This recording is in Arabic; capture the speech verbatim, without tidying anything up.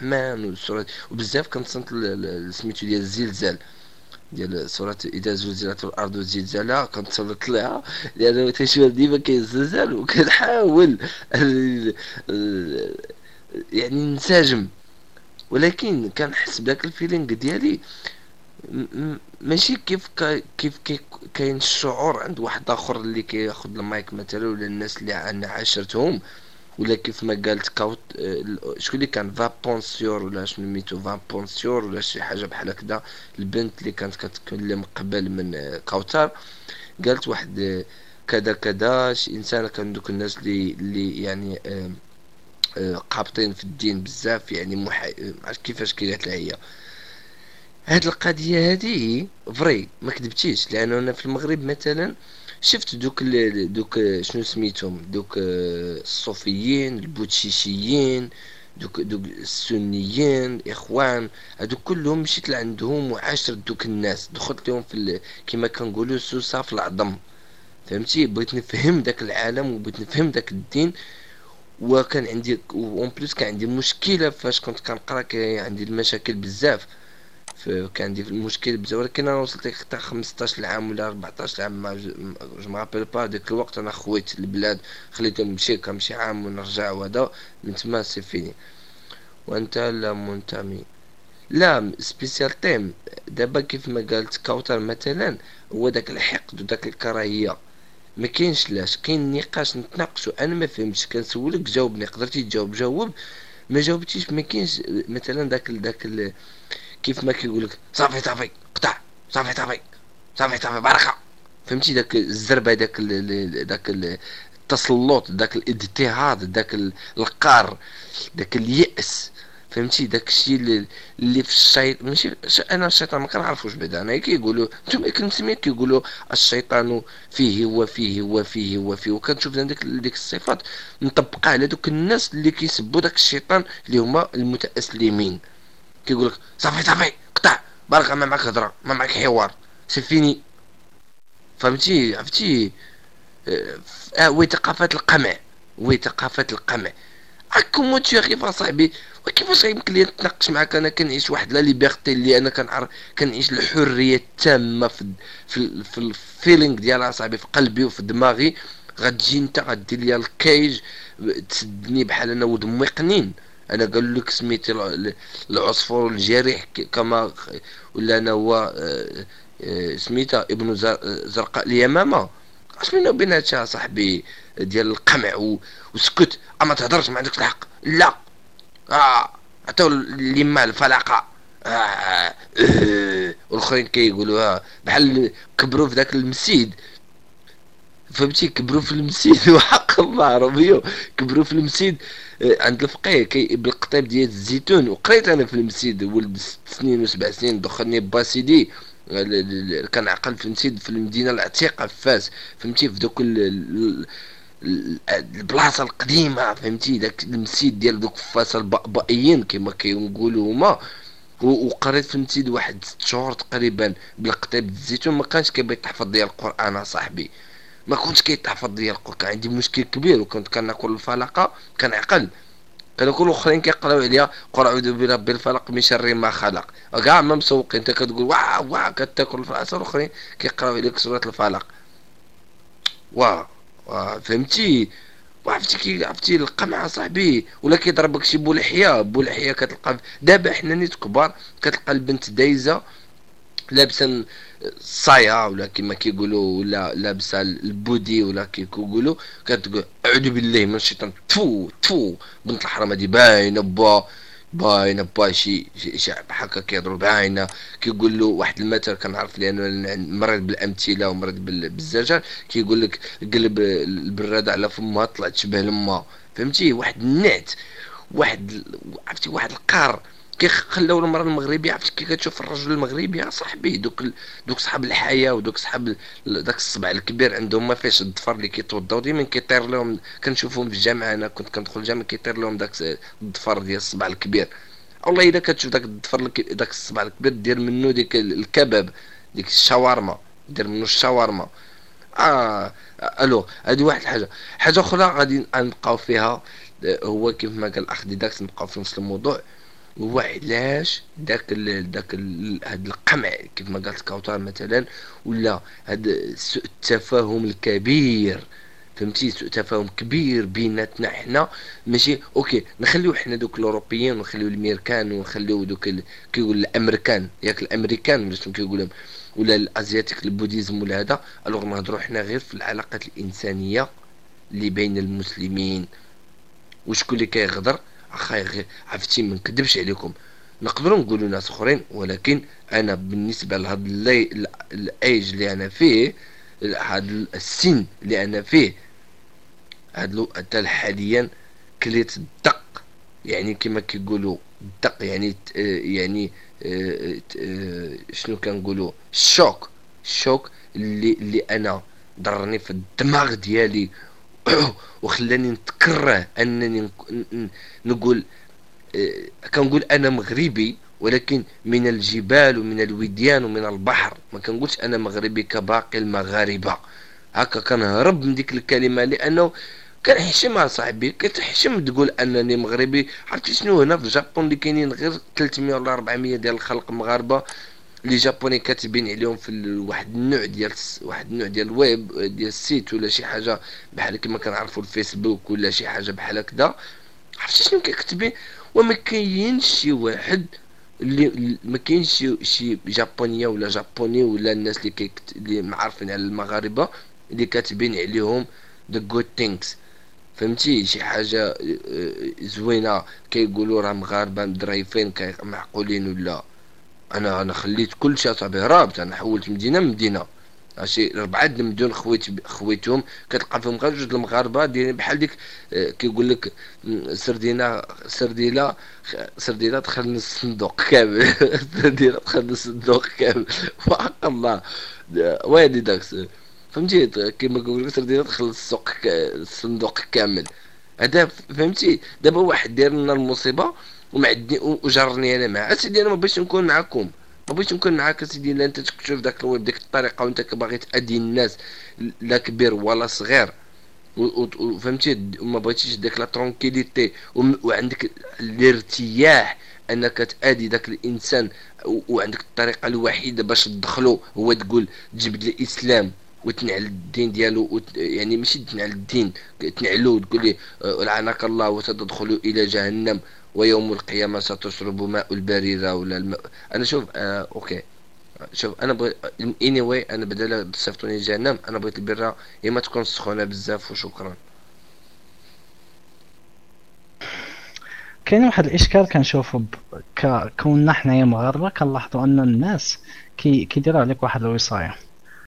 الرحمن وسورة، وبزاف كنتصنت ل- ل- سميتو ديال الزلزال، ديال سورة إذا زلزلت الأرض زلزالها كنتصنت لها، لأنه تنشوف ديما كاين الزلزال وكنحاول ال- ال- يعني ننسجم، ولكن كنحس بداك الفيلينغ ديالي م- م- ماشي كيف كا كيف كي كاين الشعور عند واحد اخر اللي كياخد المايك مثلا، ولا الناس اللي انا عاشرتهم، ولا كيف ما قالت كاوت آه، شكون اللي كان فابونسيور ولا شنو ميتو فابونسيور ولا شي حاجه بحال هكذا، البنت اللي كانت كتكلم قبل من آه، كاوتر، قالت واحد آه، كذا كذا شي انسان، كان دوك الناس اللي اللي يعني آه، آه، قابطين في الدين بزاف، يعني محا... آه، عرفت كيفاش قالت لها هي هاد القضية هادي فري ما كذبتيش، لأنه أنا في المغرب مثلا شفت دوك ال... دوك شنو سميتهم، دوك آه، الصوفيين البوتشيشيين، دوك دوك السنيين الاخوان، هادوك كلهم مشيت لعندهم وعاشرت دوك الناس، دخلت لهم في ال... كما كنقولوا سوسة في العظم، فهمتي، بغيت نفهم داك العالم وبغيت نفهم داك الدين. وكان عندي اون بليس كان عندي مشكله فاش كنت كنقرا، كان عندي المشاكل بزاف، فكان عندي المشكل بزاف، ولكن انا وصلت حتى خمسطاش عام ولا أربعطاش عام، ما جو مابيل با ديك الوقت، انا خويت البلاد، خليتهم نمشي كنمشي عام ونرجع، وهذا من تما سي فيني. وانت لا منتمي، لا سبيسيال تيم. دابا كيف ما قالت كوثر مثلا، هو داك الحقد وداك الكراهيه ما كاينش، لاش كاين نقاش نتناقشوا، انا ما فهمتش كنسولك جاوبني، قدرتي تجاوب جاوب، ما جاوبتيش ما كاينش مثلا داك ال- داك ال- كيف ما كيقولك صافي صافي قطع، صافي صافي صافي صافي بركه، فهمتي داك الزربه، داك ال- ال- داك ال- التسلط، داك الاضطهاد، داك ال- القهر، داك اليأس، فهمتي داك الشيء اللي, اللي في الشيطان، ماشي ش- انا الشيطان ما كنعرفوش بعدا، انا كيقولوا نتوما كنسميه كيقولوا الشيطان فيه وفيه وفيه وفيه، وكنشوف ديك ديك الصفات مطبقه على دوك الناس اللي كيسبوا داك الشيطان اللي هما المتأسلمين، كيقول لك صافي صافي قطع برك، ما معك هضره، ما معك حوار، سي فيني، فهمتي عرفتي. آه، آه، وي ثقافة القمع، وي ثقافة القمع، راكم موت يا اخي صاحبي. وكيفاش يمكن لي نتناقش معاك، انا كنعيش واحد لا ليبرتي اللي انا كنعرف، كنعيش الحريه التامه في في في الفيلينغ ديالها صاحبي، في قلبي وفي دماغي، غتجي انت غدير ليا الكيج، تسدني بحال انا ود امي قنين، انا قال لك سميتي ال- العصفور الجريح ك- كما، ولا انا هو آه، آه، سميتها ابن زر- زرقاء اليمامه، اش بينه وبين هادشي صاحبي ديال القمع و- وسكت، اما تهضرش ما عندكش الحق، لا، اه عطاو لما الفلاقه، آه آه والاخرين كيقولوا آه بحال كبروا في ذاك المسيد، فهمتي كبروا في المسيد وحق الله عربيه، كبروا في المسيد آه، عند الفقيه كي بالقطيب ديال الزيتون، وقريت انا في المسيد ولد ست سنين وسبع سنين، دخلني با سيدي آه، ل- ل- ل- كان عقل في المسيد في المدينه العتيقه في فاس، فهمتي في دوك ال- ال- ال- البلاصه القديمه، فهمتي داك المسيد ديال دوك فاس البقبقيين كما كيقولوا هما، و- وقريت في المسيد واحد ست شهور تقريبا بالقطيب الزيتون، ما كانش كيبغي يتحفظ ديال القران اصاحبي، ما كنتش كيتحفظ ديال القران، كان عندي مشكل كبير، وكنت كناكل الفلقه كنعقل، كانوا الاخرين كيقراو عليا قل اعوذ برب الفلق من شر ما خلق، كاع ما مسوق انت كتقول واه واه كتاكل الفلق، الاخرين كيقراو عليك سوره الفلق، واه واه فهمتي، وعرفتي كي عرفتي القمع صاحبي، ولا كيضربك شي بولحيه بولحيه، كتلقى دابا حنا نيت كبار كتلقى البنت دايزه لابسه الصايا ولا كما كيقولوا، ولا لابسه البودي ولا كيقولوا، كتقول اعوذ بالله من الشيطان، تفو تفو بنت الحرام هادي باينه با، باينه با شي شي شي بحال هكا كيهضروا باينه، كيقول له واحد المثل كنعرف لانه مريض بالامثله ومريض بال- بالزجر، كيقول لك قلب البراده على فمها طلعت تشبه لما، فهمتي واحد النعت، واحد عرفتي واحد القار، كيخلاو المراه المغربيه، عرفتي كي كتشوف الرجل المغربي يا صاحبي، دوك ال... دوك صحاب الحياه ودوك صحاب ال... داك الصبع الكبير عندهم ما فيش الضفر اللي كيتوضاو ديما كيطير لهم، كنشوفهم في الجامعه، انا كنت كندخل الجامعه كيطير لهم داك الضفر ديال الصبع الكبير، والله الا كتشوف داك الضفر الك- داك الصبع الكبير دير منه ديك ال- الكباب، ديك الشاورما، دير منه الشاورما. اه الو هذه واحد الحاجه، حاجه اخرى غادي نبقاو فيها، آه، هو كيف ما قال الاخ ديداكس، نبقاو في نفس الموضوع، هو علاش داك ال داك ال هاد القمع كيف ما قالت كوثر مثلا، ولا هاد سوء التفاهم الكبير، فهمتي، سوء تفاهم كبير بيناتنا حنا. ماشي اوكي نخليو حنا دوك الاوروبيين، ونخليو الميركان، ونخليو دوك ال... كيقول الامريكان، ياك الامريكان ولا شنو كيقولهم، ولا الازياتيك البوديزم ولا هذا. الوغ نهضروا حنا غير في العلاقات الانسانيه اللي بين المسلمين. وشكون اللي كيغدر؟ اخاي غير عرفتي ما نكذبش عليكم، نقدروا نقولوا ناس اخرين، ولكن انا بالنسبه لهاد اللي الايج اللي انا فيه، هاد السن اللي انا فيه، هاد لو حتى حاليا كليت الدق. يعني كما كيقولوا الدق يعني ت- آه، يعني آه، ت- آه، شنو كنقولوا، الشوك. الشوك اللي اللي انا ضرني في الدماغ ديالي وخلاني نتكره انني نك- ن- ن- نقول، آه، كنقول انا مغربي، ولكن من الجبال ومن الوديان ومن البحر. ما كنقولش انا مغربي كباقي المغاربه. هكا كنهرب من ديك الكلمه، لانه كنحشم صاحبي، كتحشم تقول انني مغربي. عرفتي شنو، هنا في الجابون اللي كاينين غير ثلاثمية ولا أربعمية ديال الخلق مغاربه، لي جابوني كاتبين عليهم في ال- واحد النوع ديال الس- واحد النوع ديال الويب ديال السيت، ولا شي حاجه بحال كما كنعرفوا الفيسبوك، ولا شي حاجه بحال هكذا. عرفتي شنو كيكتبين؟ وما كاينش شي واحد اللي ما كاينش شي شي جابونيه ولا جابوني، ولا الناس اللي كيكت... اللي معرفين على المغاربه اللي كاتبين عليهم the good things. فهمتي، شي حاجه آه، آه، زوينه، كيقولوا راه مغاربه مدريفين كي- معقولين ولا. انا انا خليت كل شيء اصاحبي، هربت، انا حولت مدينه مدينه. ماشي ربعة د المدن خويت خويتهم، كتلقى فيهم غير جوج المغاربه دايرين بحال ديك، آه، كيقول لك م، سردينه سرديله سرديله دخل نص الصندوق كامل سرديله دخل نص الصندوق كامل وحق الله. آه، وادي داك الس- فهمتي، كيما كيقول لك سرديله دخل السوق ك- الصندوق كامل. هذا فهمتي. دابا واحد داير لنا المصيبه ومعدني وجرني انا معاه. اسيدي انا ما بغيتش نكون معاكم، ما بغيتش نكون معاك اسيدي. لا انت تكتشف داك الويب بديك الطريقه، وانت باغي تادي الناس، لا كبير ولا صغير. و- و- وفهمتي، وما بغيتيش داك لا ترونكيليتي، وم- وعندك الارتياح انك تادي داك الانسان. و- وعندك الطريقه الوحيده باش تدخلو هو تقول تجبد الاسلام وتنعل الدين ديالو، وت... يعني ماشي تنعل الدين، تنعلو وتقول لي آه، لعنك الله وستدخل الى جهنم ويوم القيامه ستشرب ماء البريره ولا الماء. انا شوف آه اوكي، شوف انا بغي اني واي انا بدل تصيفطوني جهنم، انا بغيت البرة يا ما تكون سخونه بزاف وشكرا. كاين واحد الاشكال كنشوفو ب... ك... كوننا حنايا مغاربه كنلاحظوا ان الناس كي كيديروا عليك واحد الوصايه.